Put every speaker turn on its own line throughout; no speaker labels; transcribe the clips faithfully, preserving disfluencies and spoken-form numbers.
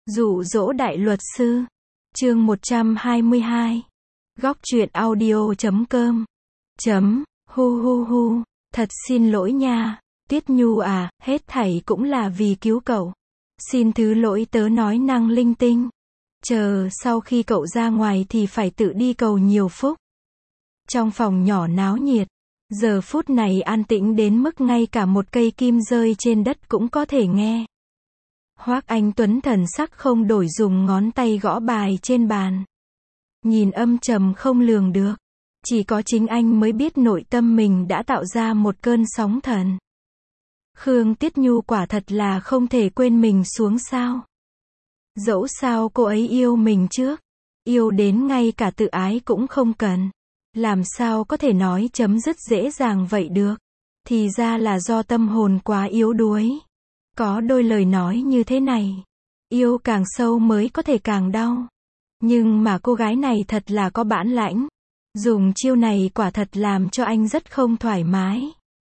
Dụ dỗ đại luật sư. Chương một trăm hai mươi hai. Góc truyện audio chấm com. Chấm, hu hu hu, thật xin lỗi nha, Tuyết Nhu à, hết thảy cũng là vì cứu cậu. Xin thứ lỗi tớ nói năng linh tinh. Chờ, sau khi cậu ra ngoài thì phải tự đi cầu nhiều phúc. Trong phòng nhỏ náo nhiệt, giờ phút này an tĩnh đến mức ngay cả một cây kim rơi trên đất cũng có thể nghe. Hoắc Anh Tuấn thần sắc không đổi dùng ngón tay gõ bài trên bàn. Nhìn âm trầm không lường được. Chỉ có chính anh mới biết nội tâm mình đã tạo ra một cơn sóng thần. Khương Tiết Nhu quả thật là không thể quên mình xuống sao. Dẫu sao cô ấy yêu mình trước. Yêu đến ngay cả tự ái cũng không cần. Làm sao có thể nói chấm dứt dễ dàng vậy được. Thì ra là do tâm hồn quá yếu đuối. Có đôi lời nói như thế này. Yêu càng sâu mới có thể càng đau. Nhưng mà cô gái này thật là có bản lãnh. Dùng chiêu này quả thật làm cho anh rất không thoải mái.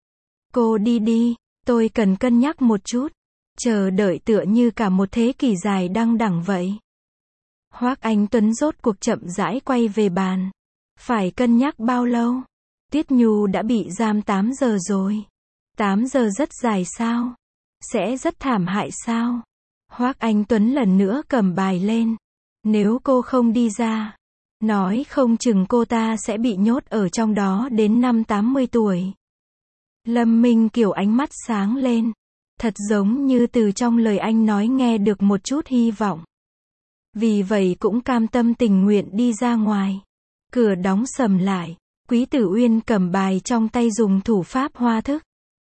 Cô đi đi, tôi cần cân nhắc một chút. Chờ đợi tựa như cả một thế kỷ dài đăng đẳng vậy. Hoắc Anh Tuấn rốt cuộc chậm rãi quay về bàn. Phải cân nhắc bao lâu? Tuyết Nhu đã bị giam tám giờ rồi. tám giờ rất dài sao? Sẽ rất thảm hại sao? Hoắc Anh Tuấn lần nữa cầm bài lên. Nếu cô không đi ra, nói không chừng cô ta sẽ bị nhốt ở trong đó đến năm tám mươi tuổi. Lâm Minh Kiều ánh mắt sáng lên. Thật giống như từ trong lời anh nói nghe được một chút hy vọng. Vì vậy cũng cam tâm tình nguyện đi ra ngoài. Cửa đóng sầm lại. Quý Tử Uyên cầm bài trong tay dùng thủ pháp hoa thức.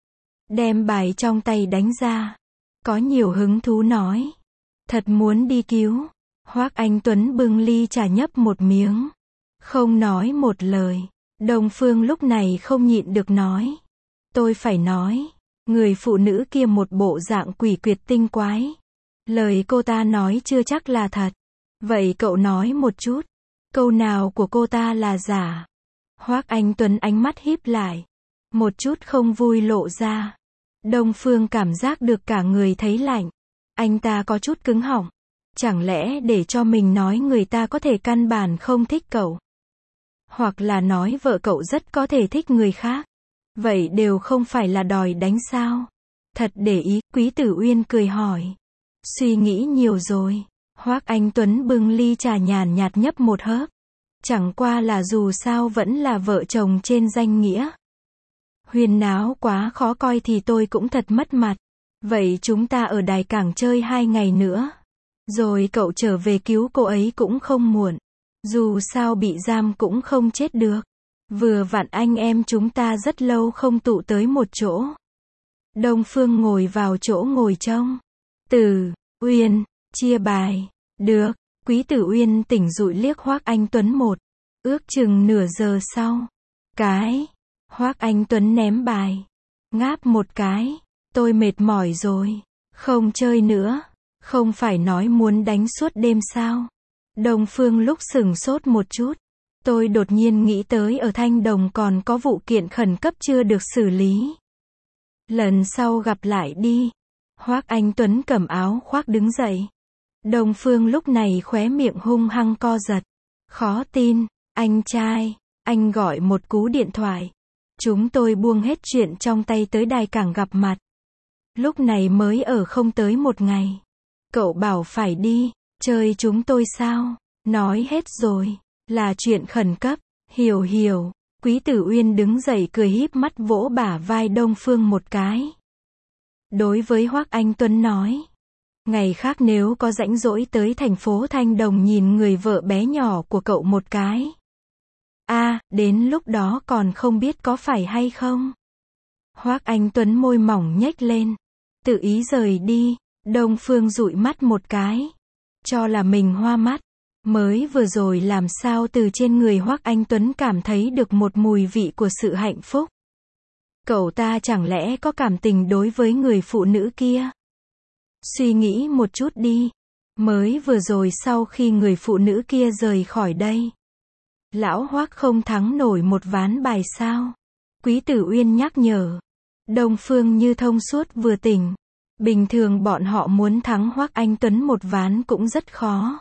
Đem bài trong tay đánh ra. Có nhiều hứng thú nói. Thật muốn đi cứu. Hoắc Anh Tuấn bưng ly trà nhấp một miếng. Không nói một lời. Đông Phương lúc này không nhịn được nói. Tôi phải nói. Người phụ nữ kia một bộ dạng quỷ quyệt tinh quái. Lời cô ta nói chưa chắc là thật. Vậy cậu nói một chút. Câu nào của cô ta là giả? Hoắc Anh Tuấn ánh mắt híp lại. Một chút không vui lộ ra. Đông Phương cảm giác được cả người thấy lạnh. Anh ta có chút cứng họng. Chẳng lẽ để cho mình nói người ta có thể căn bản không thích cậu? Hoặc là nói vợ cậu rất có thể thích người khác? Vậy đều không phải là đòi đánh sao? Thật để ý, Quý Tử Uyên cười hỏi. Suy nghĩ nhiều rồi. Hoắc Anh Tuấn bưng ly trà nhàn nhạt nhấp một hớp. Chẳng qua là dù sao vẫn là vợ chồng trên danh nghĩa. Huyên náo quá khó coi thì tôi cũng thật mất mặt. Vậy chúng ta ở Đài Cảng chơi hai ngày nữa. Rồi cậu trở về cứu cô ấy cũng không muộn. Dù sao bị giam cũng không chết được. Vừa vặn anh em chúng ta rất lâu không tụ tới một chỗ. Đông Phương ngồi vào chỗ ngồi trông. Tử Uyên, chia bài. Được. Quý Tử Uyên tỉnh dụi liếc Hoắc Anh Tuấn một. Ước chừng nửa giờ sau. Cái. Hoắc Anh Tuấn ném bài. Ngáp một cái. Tôi mệt mỏi rồi. Không chơi nữa. Không phải nói muốn đánh suốt đêm sao? Đông Phương lúc sửng sốt một chút. Tôi đột nhiên nghĩ tới ở Thanh Đồng còn có vụ kiện khẩn cấp chưa được xử lý. Lần sau gặp lại đi. Hoắc Anh Tuấn cầm áo khoác đứng dậy. Đông Phương lúc này khóe miệng hung hăng co giật. Khó tin, anh trai, anh gọi một cú điện thoại. Chúng tôi buông hết chuyện trong tay tới Đài Cảng gặp mặt. Lúc này mới ở không tới một ngày. Cậu bảo phải đi, chơi chúng tôi sao? Nói hết rồi, là chuyện khẩn cấp, hiểu hiểu. Quý Tử Uyên đứng dậy cười híp mắt vỗ bả vai Đông Phương một cái. Đối với Hoắc Anh Tuấn nói. Ngày khác nếu có rãnh rỗi tới thành phố Thanh Đồng nhìn người vợ bé nhỏ của cậu một cái. A, à, đến lúc đó còn không biết có phải hay không. Hoắc Anh Tuấn môi mỏng nhếch lên. Tự ý rời đi. Đông Phương dụi mắt một cái. Cho là mình hoa mắt. Mới vừa rồi làm sao từ trên người Hoắc Anh Tuấn cảm thấy được một mùi vị của sự hạnh phúc. Cậu ta chẳng lẽ có cảm tình đối với người phụ nữ kia? Suy nghĩ một chút đi. Mới vừa rồi sau khi người phụ nữ kia rời khỏi đây. Lão Hoắc không thắng nổi một ván bài sao? Quý Tử Uyên nhắc nhở. Đông Phương như thông suốt vừa tỉnh. Bình thường bọn họ muốn thắng Hoắc Anh Tuấn một ván cũng rất khó.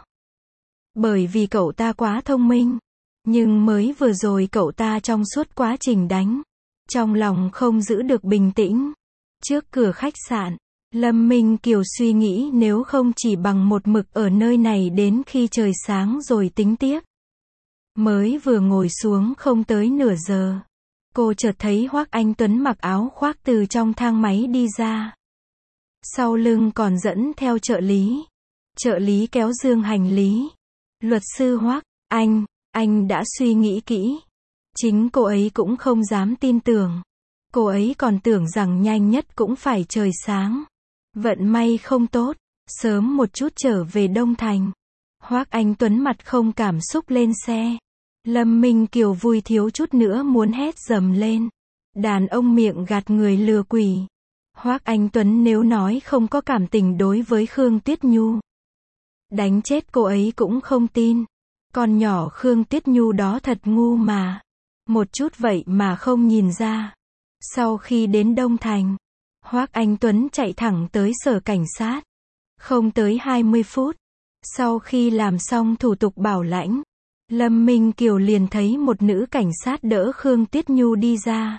Bởi vì cậu ta quá thông minh. Nhưng mới vừa rồi cậu ta trong suốt quá trình đánh, trong lòng không giữ được bình tĩnh. Trước cửa khách sạn, Lâm Minh Kiều suy nghĩ nếu không chỉ bằng một mực ở nơi này đến khi trời sáng rồi tính tiếp. Mới vừa ngồi xuống không tới nửa giờ, cô chợt thấy Hoắc Anh Tuấn mặc áo khoác từ trong thang máy đi ra. Sau lưng còn dẫn theo trợ lý. Trợ lý kéo dương hành lý. Luật sư Hoắc, anh, anh đã suy nghĩ kỹ. Chính cô ấy cũng không dám tin tưởng. Cô ấy còn tưởng rằng nhanh nhất cũng phải trời sáng. Vận may không tốt, sớm một chút trở về Đông Thành. Hoắc Anh Tuấn mặt không cảm xúc lên xe. Lâm Minh Kiều vui thiếu chút nữa muốn hét dầm lên. Đàn ông miệng gạt người lừa quỷ. Hoắc Anh Tuấn nếu nói không có cảm tình đối với Khương Tuyết Nhu, đánh chết cô ấy cũng không tin. Con nhỏ Khương Tuyết Nhu đó thật ngu mà. Một chút vậy mà không nhìn ra. Sau khi đến Đông Thành, Hoắc Anh Tuấn chạy thẳng tới sở cảnh sát. Không tới hai mươi phút, sau khi làm xong thủ tục bảo lãnh, Lâm Minh Kiều liền thấy một nữ cảnh sát đỡ Khương Tuyết Nhu đi ra.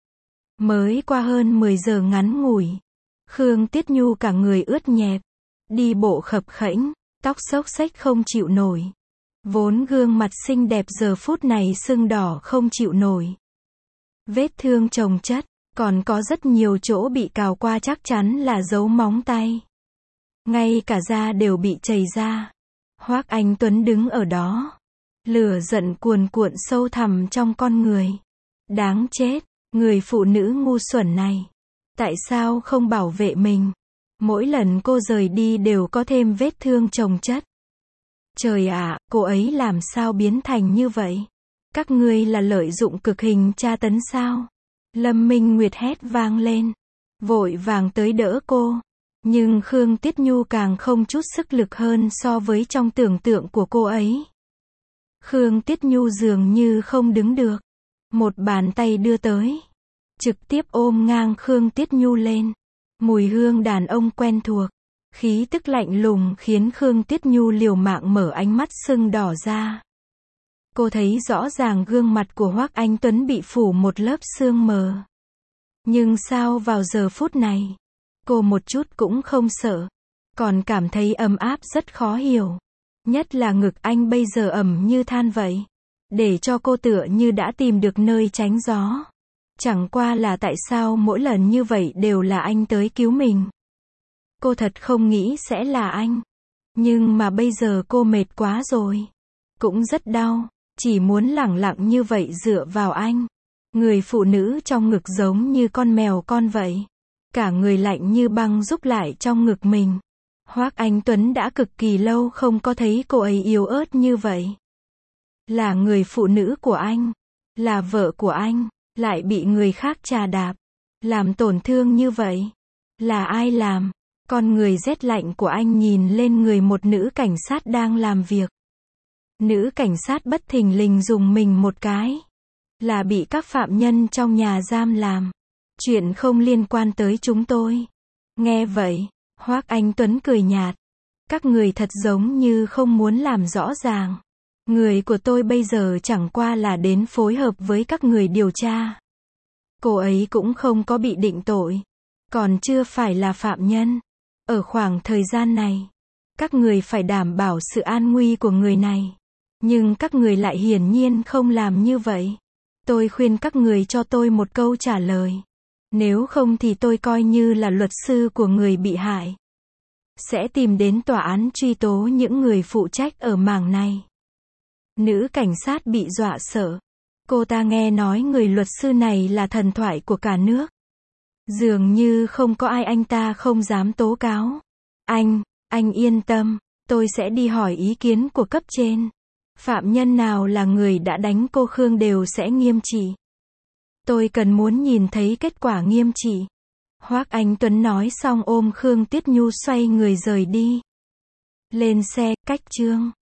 Mới qua hơn mười giờ ngắn ngủi, Khương Tuyết Nhu cả người ướt nhẹp, đi bộ khập khẽnh, tóc xốc xếch không chịu nổi. Vốn gương mặt xinh đẹp giờ phút này sưng đỏ không chịu nổi. Vết thương chồng chất, còn có rất nhiều chỗ bị cào qua chắc chắn là dấu móng tay. Ngay cả da đều bị chảy ra. Hoắc Anh Tuấn đứng ở đó. Lửa giận cuồn cuộn sâu thẳm trong con người. Đáng chết, người phụ nữ ngu xuẩn này. Tại sao không bảo vệ mình? Mỗi lần cô rời đi đều có thêm vết thương chồng chất. Trời ạ, cô ấy làm sao biến thành như vậy? Các ngươi là lợi dụng cực hình tra tấn sao? Lâm Minh Nguyệt hét vang lên. Vội vàng tới đỡ cô. Nhưng Khương Tuyết Nhu càng không chút sức lực hơn so với trong tưởng tượng của cô ấy. Khương Tuyết Nhu dường như không đứng được. Một bàn tay đưa tới. Trực tiếp ôm ngang Khương Tuyết Nhu lên. Mùi hương đàn ông quen thuộc. Khí tức lạnh lùng khiến Khương Tuyết Nhu liều mạng mở ánh mắt sưng đỏ ra. Cô thấy rõ ràng gương mặt của Hoắc Anh Tuấn bị phủ một lớp sương mờ. Nhưng sao vào giờ phút này, cô một chút cũng không sợ, còn cảm thấy ấm áp rất khó hiểu. Nhất là ngực anh bây giờ ẩm như than vậy, để cho cô tựa như đã tìm được nơi tránh gió. Chẳng qua là tại sao mỗi lần như vậy đều là anh tới cứu mình. Cô thật không nghĩ sẽ là anh. Nhưng mà bây giờ cô mệt quá rồi. Cũng rất đau. Chỉ muốn lẳng lặng như vậy dựa vào anh. Người phụ nữ trong ngực giống như con mèo con vậy. Cả người lạnh như băng rúc lại trong ngực mình. Hoắc Anh Tuấn đã cực kỳ lâu không có thấy cô ấy yếu ớt như vậy. Là người phụ nữ của anh. Là vợ của anh. Lại bị người khác trà đạp. Làm tổn thương như vậy. Là ai làm? Con người rét lạnh của anh nhìn lên người một nữ cảnh sát đang làm việc. Nữ cảnh sát bất thình lình dùng mình một cái. Là bị các phạm nhân trong nhà giam làm. Chuyện không liên quan tới chúng tôi. Nghe vậy, Hoắc Anh Tuấn cười nhạt. Các người thật giống như không muốn làm rõ ràng. Người của tôi bây giờ chẳng qua là đến phối hợp với các người điều tra. Cô ấy cũng không có bị định tội. Còn chưa phải là phạm nhân. Ở khoảng thời gian này, các người phải đảm bảo sự an nguy của người này. Nhưng các người lại hiển nhiên không làm như vậy. Tôi khuyên các người cho tôi một câu trả lời. Nếu không thì tôi coi như là luật sư của người bị hại. Sẽ tìm đến tòa án truy tố những người phụ trách ở mảng này. Nữ cảnh sát bị dọa sợ. Cô ta nghe nói người luật sư này là thần thoại của cả nước. Dường như không có ai anh ta không dám tố cáo. Anh, anh yên tâm, tôi sẽ đi hỏi ý kiến của cấp trên. Phạm nhân nào là người đã đánh cô Khương đều sẽ nghiêm trị. Tôi cần muốn nhìn thấy kết quả nghiêm trị. Hoắc Anh Tuấn nói xong ôm Khương Tuyết Nhu xoay người rời đi. Lên xe, cách chương.